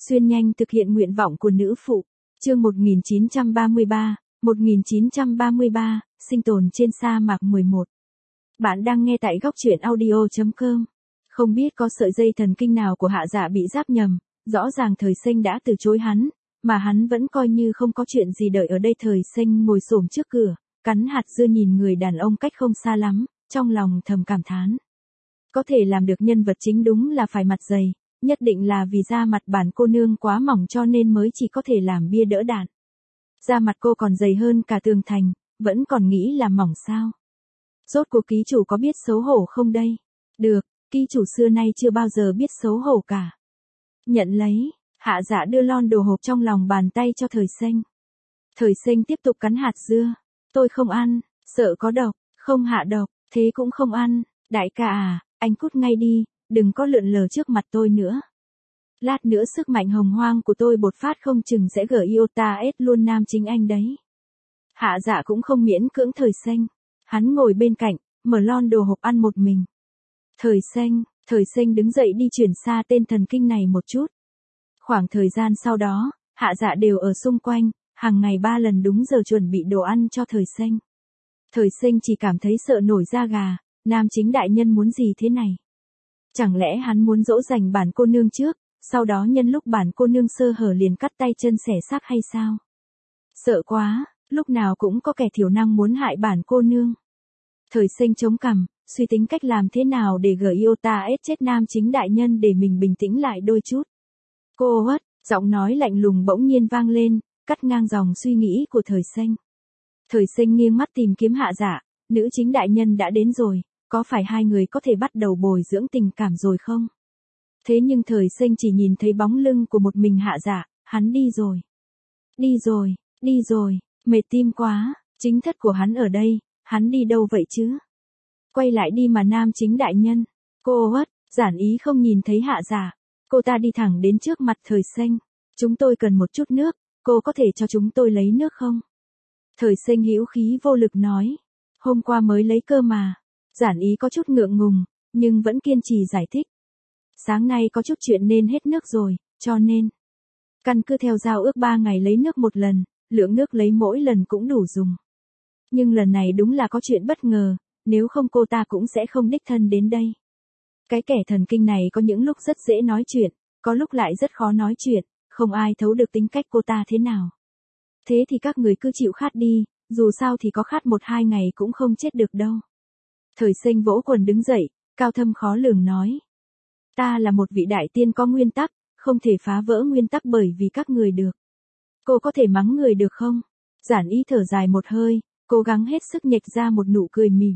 Xuyên nhanh thực hiện nguyện vọng của nữ phụ. Chương 1933, sinh tồn trên sa mạc 11. Bạn đang nghe tại góc truyện audio.com. Không biết có sợi dây thần kinh nào của Hạ Dạ bị giáp nhầm, rõ ràng Thời Sinh đã từ chối hắn, mà hắn vẫn coi như không có chuyện gì đợi ở đây. Thời Sinh ngồi xổm trước cửa, cắn hạt dưa nhìn người đàn ông cách không xa lắm, trong lòng thầm cảm thán. Có thể làm được nhân vật chính đúng là phải mặt dày, nhất định là vì da mặt bản cô nương quá mỏng cho nên mới chỉ có thể làm bia đỡ đạn. Da mặt cô còn dày hơn cả tường thành, vẫn còn nghĩ là mỏng sao? Rốt cuộc ký chủ có biết xấu hổ không đây? Được, ký chủ xưa nay chưa bao giờ biết xấu hổ cả. Nhận lấy, Hạ Dạ đưa lon đồ hộp trong lòng bàn tay cho Thời Sinh. Thời Sinh tiếp tục cắn hạt dưa. Tôi không ăn, sợ có độc, không hạ độc, thế cũng không ăn. Đại ca à, anh cút ngay đi, đừng có lượn lờ trước mặt tôi nữa. Lát nữa sức mạnh hồng hoang của tôi bột phát không chừng sẽ gỡ iota S luôn nam chính anh đấy. Hạ Dạ cũng không miễn cưỡng Thời Sinh. Hắn ngồi bên cạnh, mở lon đồ hộp ăn một mình. Thời Sinh đứng dậy đi chuyển xa tên thần kinh này một chút. Khoảng thời gian sau đó, Hạ Dạ đều ở xung quanh, hàng ngày 3 lần đúng giờ chuẩn bị đồ ăn cho Thời Sinh. Thời Sinh chỉ cảm thấy sợ nổi da gà, nam chính đại nhân muốn gì thế này? Chẳng lẽ hắn muốn dỗ dành bản cô nương trước, sau đó nhân lúc bản cô nương sơ hở liền cắt tay chân xẻ xác hay sao? Sợ quá, lúc nào cũng có kẻ thiểu năng muốn hại bản cô nương. Thời Sinh chống cằm, suy tính cách làm thế nào để gỡ iota S chết nam chính đại nhân để mình bình tĩnh lại đôi chút. Cô Uất, giọng nói lạnh lùng bỗng nhiên vang lên, cắt ngang dòng suy nghĩ của Thời Sinh. Thời Sinh nghiêng mắt tìm kiếm Hạ Dạ, nữ chính đại nhân đã đến rồi, có phải hai người có thể bắt đầu bồi dưỡng tình cảm rồi không? Thế nhưng Thời Sinh chỉ nhìn thấy bóng lưng của một mình Hạ Dạ, hắn đi rồi. Đi rồi, mệt tim quá, chính thất của hắn ở đây, hắn đi đâu vậy chứ? Quay lại đi mà nam chính đại nhân. Cô Uất, giản ý không nhìn thấy Hạ Dạ. Cô ta đi thẳng đến trước mặt Thời Sinh. Chúng tôi cần một chút nước, cô có thể cho chúng tôi lấy nước không? Thời Sinh hữu khí vô lực nói. Hôm qua mới lấy cơ mà. Giản ý có chút ngượng ngùng, nhưng vẫn kiên trì giải thích. Sáng nay có chút chuyện nên hết nước rồi, cho nên. Căn cứ theo giao ước 3 ngày lấy nước một lần, lượng nước lấy mỗi lần cũng đủ dùng. Nhưng lần này đúng là có chuyện bất ngờ, nếu không cô ta cũng sẽ không đích thân đến đây. Cái kẻ thần kinh này có những lúc rất dễ nói chuyện, có lúc lại rất khó nói chuyện, không ai thấu được tính cách cô ta thế nào. Thế thì các người cứ chịu khát đi, dù sao thì có khát 1-2 ngày cũng không chết được đâu. Thời Sinh vỗ quần đứng dậy, cao thâm khó lường nói. Ta là một vị đại tiên có nguyên tắc, không thể phá vỡ nguyên tắc bởi vì các người được. Cô có thể mắng người được không? Giản ý thở dài một hơi, cố gắng hết sức nhếch ra một nụ cười mỉm.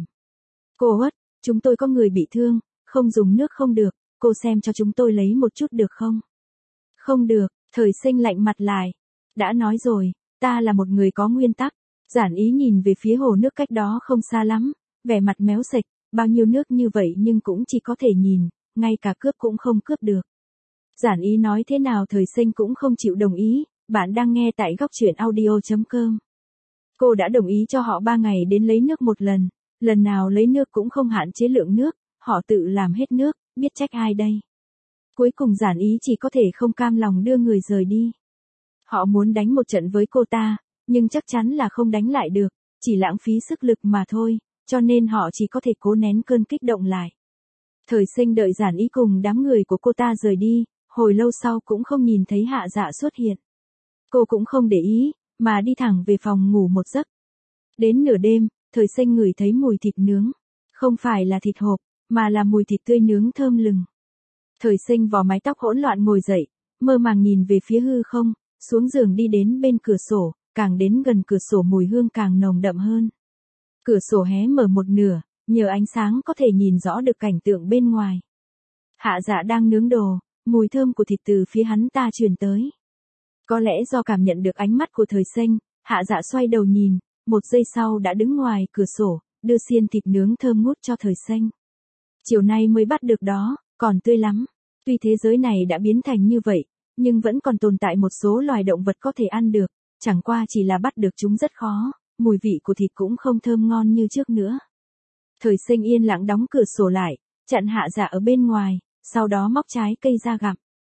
Cô Uất, chúng tôi có người bị thương, không dùng nước không được, cô xem cho chúng tôi lấy một chút được không? Không được, Thời Sinh lạnh mặt lại. Đã nói rồi, ta là một người có nguyên tắc. Giản ý nhìn về phía hồ nước cách đó không xa lắm, vẻ mặt méo sạch, bao nhiêu nước như vậy nhưng cũng chỉ có thể nhìn, ngay cả cướp cũng không cướp được. Giản ý nói thế nào Thời Sinh cũng không chịu đồng ý, bạn đang nghe tại góc truyện audio.com. Cô đã đồng ý cho họ 3 ngày đến lấy nước một lần, lần nào lấy nước cũng không hạn chế lượng nước, họ tự làm hết nước, biết trách ai đây. Cuối cùng Giản ý chỉ có thể không cam lòng đưa người rời đi. Họ muốn đánh một trận với cô ta, nhưng chắc chắn là không đánh lại được, chỉ lãng phí sức lực mà thôi, cho nên họ chỉ có thể cố nén cơn kích động lại. Thời Sinh đợi Giản ý cùng đám người của cô ta rời đi, hồi lâu sau cũng không nhìn thấy Hạ Dạ xuất hiện. Cô cũng không để ý, mà đi thẳng về phòng ngủ một giấc. Đến nửa đêm, Thời Sinh ngửi thấy mùi thịt nướng. Không phải là thịt hộp, mà là mùi thịt tươi nướng thơm lừng. Thời Sinh vò mái tóc hỗn loạn ngồi dậy, mơ màng nhìn về phía hư không, xuống giường đi đến bên cửa sổ, càng đến gần cửa sổ mùi hương càng nồng đậm hơn. Cửa sổ hé mở một nửa, nhờ ánh sáng có thể nhìn rõ được cảnh tượng bên ngoài. Hạ Dạ đang nướng đồ, mùi thơm của thịt từ phía hắn ta truyền tới. Có lẽ do cảm nhận được ánh mắt của Thời Sinh, Hạ Dạ xoay đầu nhìn, 1 giây sau đã đứng ngoài cửa sổ, đưa xiên thịt nướng thơm ngút cho Thời Sinh. Chiều nay mới bắt được đó, còn tươi lắm. Tuy thế giới này đã biến thành như vậy, nhưng vẫn còn tồn tại một số loài động vật có thể ăn được, chẳng qua chỉ là bắt được chúng rất khó, mùi vị của thịt cũng không thơm ngon như trước nữa. Thời Sinh yên lặng đóng cửa sổ lại, chặn Hạ Dạ ở bên ngoài, sau đó móc trái cây ra gặm.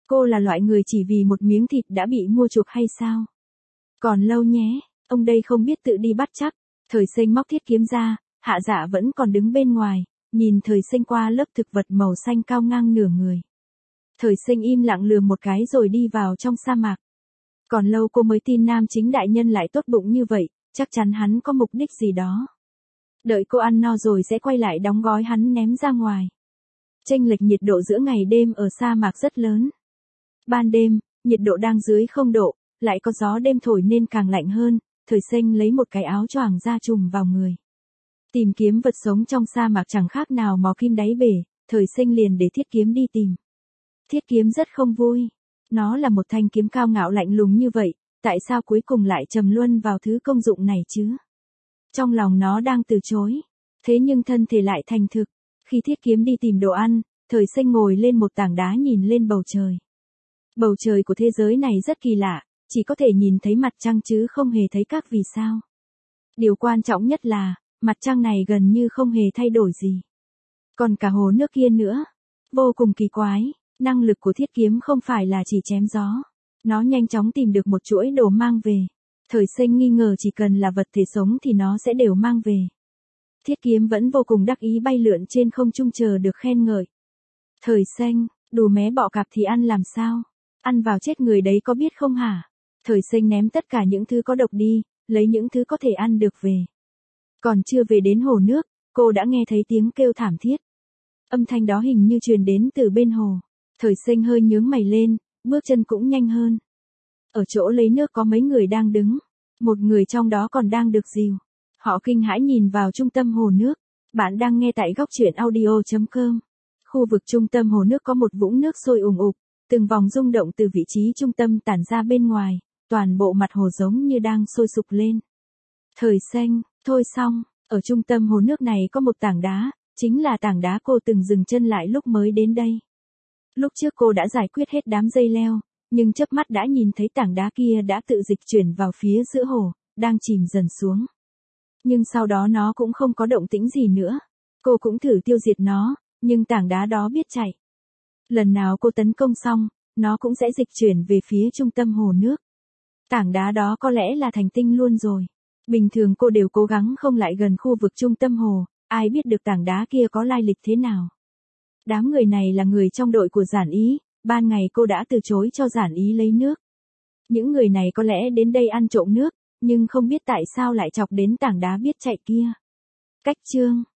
Cô là loại người chỉ vì một miếng thịt đã bị mua chuộc hay sao? Còn lâu nhé, ông đây không biết tự đi bắt chắc. Thời Sinh móc thiết kiếm ra, Hạ Dạ vẫn còn đứng bên ngoài, nhìn Thời Sinh qua lớp thực vật màu xanh cao ngang nửa người. Thời Sinh im lặng lườm một cái rồi đi vào trong sa mạc. Còn lâu cô mới tin nam chính đại nhân lại tốt bụng như vậy, chắc chắn hắn có mục đích gì đó. Đợi cô ăn no rồi sẽ quay lại đóng gói hắn ném ra ngoài. Chênh lệch nhiệt độ giữa ngày đêm ở sa mạc rất lớn. Ban đêm, nhiệt độ đang dưới 0 độ, lại có gió đêm thổi nên càng lạnh hơn. Thời Sinh lấy một cái áo choàng ra trùm vào người. Tìm kiếm vật sống trong sa mạc chẳng khác nào mò kim đáy bể, Thời Sinh liền để thiết kiếm đi tìm. Thiết kiếm rất không vui. Nó là một thanh kiếm cao ngạo lạnh lùng như vậy, tại sao cuối cùng lại trầm luân vào thứ công dụng này chứ? Trong lòng nó đang từ chối, thế nhưng thân thể lại thành thực. Khi thiết kiếm đi tìm đồ ăn, Thời Sinh ngồi lên một tảng đá nhìn lên bầu trời. Bầu trời của thế giới này rất kỳ lạ, chỉ có thể nhìn thấy mặt trăng chứ không hề thấy các vì sao. Điều quan trọng nhất là, mặt trăng này gần như không hề thay đổi gì. Còn cả hồ nước kia nữa, vô cùng kỳ quái, năng lực của thiết kiếm không phải là chỉ chém gió. Nó nhanh chóng tìm được một chuỗi đồ mang về. Thời Sinh nghi ngờ chỉ cần là vật thể sống thì nó sẽ đều mang về. Thiết kiếm vẫn vô cùng đắc ý bay lượn trên không trung chờ được khen ngợi. Thời Sinh, đồ mé bọ cạp thì ăn làm sao? Ăn vào chết người đấy có biết không hả? Thời Sinh ném tất cả những thứ có độc đi, lấy những thứ có thể ăn được về. Còn chưa về đến hồ nước, cô đã nghe thấy tiếng kêu thảm thiết. Âm thanh đó hình như truyền đến từ bên hồ. Thời Sinh hơi nhướng mày lên, bước chân cũng nhanh hơn. Ở chỗ lấy nước có mấy người đang đứng. Một người trong đó còn đang được dìu. Họ kinh hãi nhìn vào trung tâm hồ nước. Bạn đang nghe tại góc truyện audio.com. Khu vực trung tâm hồ nước có một vũng nước sôi ùn ục. Từng vòng rung động từ vị trí trung tâm tản ra bên ngoài. Toàn bộ mặt hồ giống như đang sôi sục lên. Thời Sinh, thôi xong, ở trung tâm hồ nước này có một tảng đá. Chính là tảng đá cô từng dừng chân lại lúc mới đến đây. Lúc trước cô đã giải quyết hết đám dây leo, nhưng chớp mắt đã nhìn thấy tảng đá kia đã tự dịch chuyển vào phía giữa hồ, đang chìm dần xuống. Nhưng sau đó nó cũng không có động tĩnh gì nữa. Cô cũng thử tiêu diệt nó, nhưng tảng đá đó biết chạy. Lần nào cô tấn công xong, nó cũng sẽ dịch chuyển về phía trung tâm hồ nước. Tảng đá đó có lẽ là thành tinh luôn rồi. Bình thường cô đều cố gắng không lại gần khu vực trung tâm hồ, ai biết được tảng đá kia có lai lịch thế nào. Đám người này là người trong đội của Giản Ý, ban ngày cô đã từ chối cho Giản Ý lấy nước. Những người này có lẽ đến đây ăn trộm nước, nhưng không biết tại sao lại chọc đến tảng đá biết chạy kia. Cách chương